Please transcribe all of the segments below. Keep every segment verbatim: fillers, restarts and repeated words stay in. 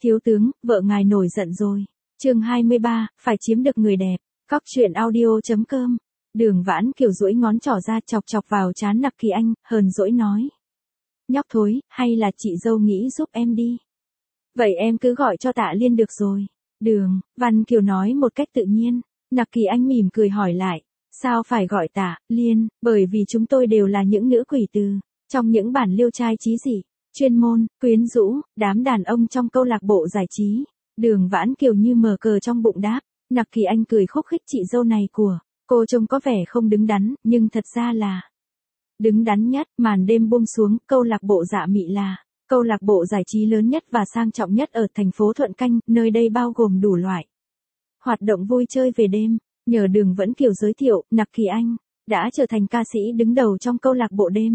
Thiếu tướng, vợ ngài nổi giận rồi. Chương hai mươi ba, phải chiếm được người đẹp. Cóc truyện audio chấm com. Đường Vãn Kiều duỗi ngón trỏ ra chọc chọc vào trán Nặc Kỳ Anh, hờn dỗi nói. Nhóc thối, hay là chị dâu nghĩ giúp em đi. Vậy em cứ gọi cho Tạ Liên được rồi. Đường, Văn Kiều nói một cách tự nhiên. Nặc Kỳ Anh mỉm cười hỏi lại. Sao phải gọi Tạ Liên, bởi vì chúng tôi đều là những nữ quỷ từ, trong những bản liêu trai trí dị, chuyên môn, quyến rũ, đám đàn ông trong câu lạc bộ giải trí. Đường Vãn Kiều như mờ cờ trong bụng đáp. Nặc Kỳ Anh cười khúc khích chị dâu này của cô trông có vẻ không đứng đắn, nhưng thật ra là đứng đắn nhất. Màn đêm buông xuống, câu lạc bộ Dạ Mị là câu lạc bộ giải trí lớn nhất và sang trọng nhất ở thành phố Thuận Canh, nơi đây bao gồm đủ loại hoạt động vui chơi về đêm. Nhờ Đường Vãn Kiều giới thiệu, Nặc Kỳ Anh đã trở thành ca sĩ đứng đầu trong câu lạc bộ đêm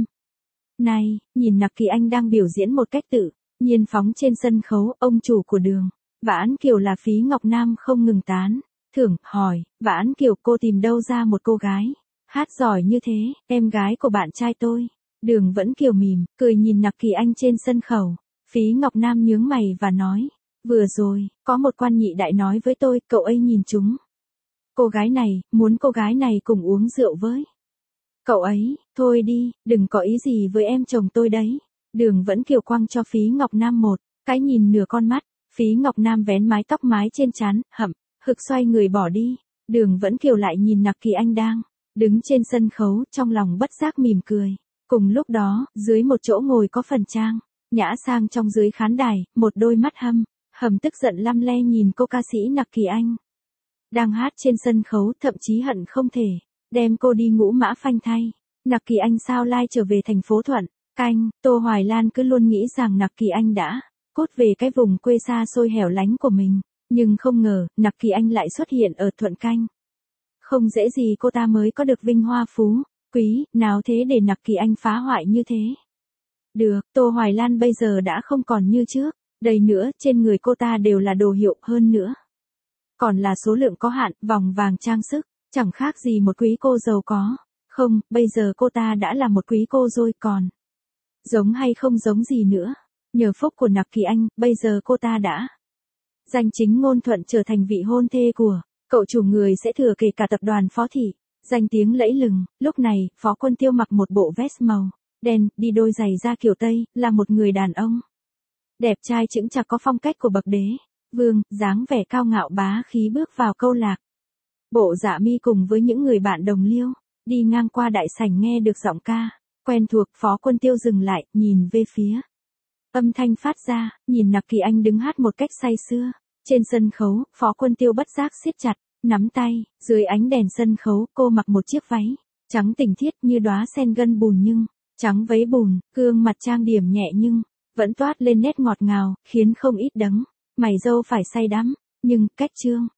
này. Nhìn Nặc Kỳ Anh đang biểu diễn một cách tự nhiên phóng trên sân khấu, ông chủ của Đường Vãn Kiều là Phí Ngọc Nam không ngừng tán thưởng, hỏi, Vãn Kiều, cô tìm đâu ra một cô gái hát giỏi như thế, em gái của bạn trai tôi. Đường Vãn Kiều mỉm cười nhìn Nặc Kỳ Anh trên sân khấu. Phí Ngọc Nam nhướng mày và nói, vừa rồi, có một quan nhị đại nói với tôi, cậu ấy nhìn chúng cô gái này, muốn cô gái này cùng uống rượu với cậu ấy. Thôi đi, đừng có ý gì với em chồng tôi đấy. Đường Vãn Kiều quăng cho Phí Ngọc Nam một cái nhìn nửa con mắt. Phí Ngọc Nam vén mái tóc mái trên trán, hậm hực xoay người bỏ đi. Đường Vãn Kiều lại nhìn Nặc Kỳ Anh đang đứng trên sân khấu, trong lòng bất giác mỉm cười. Cùng lúc đó, dưới một chỗ ngồi có phần trang nhã sang trong dưới khán đài, một đôi mắt hâm hầm tức giận lăm le nhìn cô ca sĩ Nặc Kỳ Anh đang hát trên sân khấu, thậm chí hận không thể đem cô đi ngũ mã phanh thay. Nặc Kỳ Anh sao lai trở về thành phố Thuận Canh. Tô Hoài Lan cứ luôn nghĩ rằng Nặc Kỳ Anh đã cốt về cái vùng quê xa xôi hẻo lánh của mình, nhưng không ngờ Nặc Kỳ Anh lại xuất hiện ở Thuận Canh. Không dễ gì cô ta mới có được vinh hoa phú quý nào thế để Nặc Kỳ Anh phá hoại như thế được. Tô Hoài Lan bây giờ đã không còn như trước, đây nữa, trên người cô ta đều là đồ hiệu, hơn nữa còn là số lượng có hạn, vòng vàng trang sức, chẳng khác gì một quý cô giàu có. Không, bây giờ cô ta đã là một quý cô rồi, còn giống hay không giống gì nữa. Nhờ phúc của Nặc Kỳ Anh, bây giờ cô ta đã danh chính ngôn thuận trở thành vị hôn thê của cậu chủ người sẽ thừa kế cả tập đoàn Phó Thị, danh tiếng lẫy lừng. Lúc này, Phó Quân Tiêu mặc một bộ vest màu đen, đi đôi giày da kiểu Tây, là một người đàn ông đẹp trai chững chạc có phong cách của bậc đế vương, dáng vẻ cao ngạo bá khí bước vào câu lạc bộ Dạ Mi cùng với những người bạn đồng liêu. Đi ngang qua đại sảnh nghe được giọng ca quen thuộc, Phó Quân Tiêu dừng lại, nhìn về phía âm thanh phát ra, nhìn Nặc Kỳ Anh đứng hát một cách say sưa trên sân khấu. Phó Quân Tiêu bất giác siết chặt nắm tay. Dưới ánh đèn sân khấu, cô mặc một chiếc váy trắng tinh khiết như đóa sen gân bùn, nhưng trắng váy bùn, gương mặt trang điểm nhẹ nhưng vẫn toát lên nét ngọt ngào, khiến không ít đấng mày râu phải say đắm. Nhưng cách trương